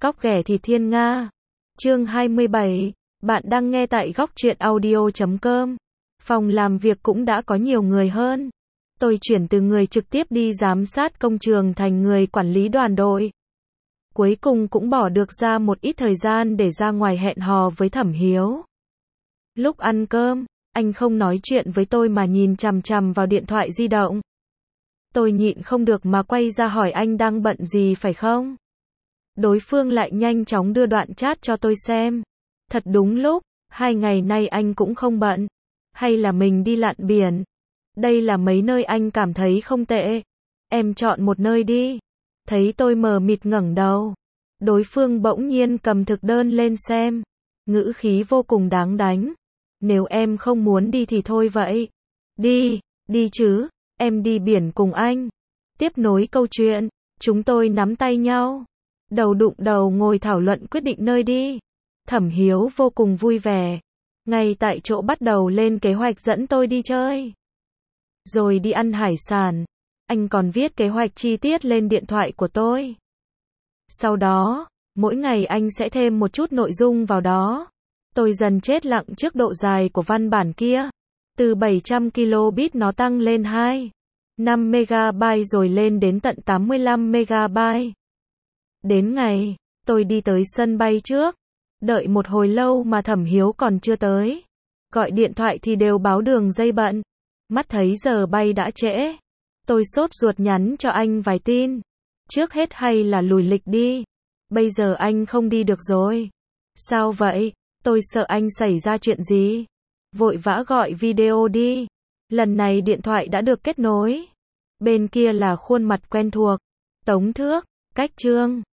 Cóc ghẻ thì thiên nga. Chương 27. Bạn đang nghe tại góc truyện audio.com. Phòng làm việc cũng đã có nhiều người hơn. Tôi chuyển từ người trực tiếp đi giám sát công trường thành người quản lý đoàn đội. Cuối cùng cũng bỏ được ra một ít thời gian để ra ngoài hẹn hò với Thẩm Hiếu. Lúc ăn cơm, anh không nói chuyện với tôi mà nhìn chằm chằm vào điện thoại di động. Tôi nhịn không được mà quay ra hỏi anh đang bận gì phải không? Đối phương lại nhanh chóng đưa đoạn chat cho tôi xem. Thật đúng lúc, 2 ngày nay anh cũng không bận. Hay là mình đi lặn biển? Đây là mấy nơi anh cảm thấy không tệ. Em chọn một nơi đi. Thấy tôi mờ mịt ngẩng đầu. Đối phương bỗng nhiên cầm thực đơn lên xem. Ngữ khí vô cùng đáng đánh. Nếu em không muốn đi thì thôi vậy. Đi chứ, em đi biển cùng anh. Tiếp nối câu chuyện, chúng tôi nắm tay nhau. Đầu đụng đầu ngồi thảo luận quyết định nơi đi. Thẩm Hiếu vô cùng vui vẻ. Ngay tại chỗ bắt đầu lên kế hoạch dẫn tôi đi chơi. Rồi đi ăn hải sản. Anh còn viết kế hoạch chi tiết lên điện thoại của tôi. Sau đó, mỗi ngày anh sẽ thêm một chút nội dung vào đó. Tôi dần chết lặng trước độ dài của văn bản kia. Từ 700 kilobit nó tăng lên 5 megabyte rồi lên đến tận 85 megabyte. Đến ngày, tôi đi tới sân bay trước. Đợi một hồi lâu mà Thẩm Hiếu còn chưa tới. Gọi điện thoại thì đều báo đường dây bận. Mắt thấy giờ bay đã trễ. Tôi sốt ruột nhắn cho anh vài tin. Trước hết hay là lùi lịch đi. Bây giờ anh không đi được rồi. Sao vậy? Tôi sợ anh xảy ra chuyện gì. Vội vã gọi video đi. Lần này điện thoại đã được kết nối. Bên kia là khuôn mặt quen thuộc. Tống Thước, Cách Trương.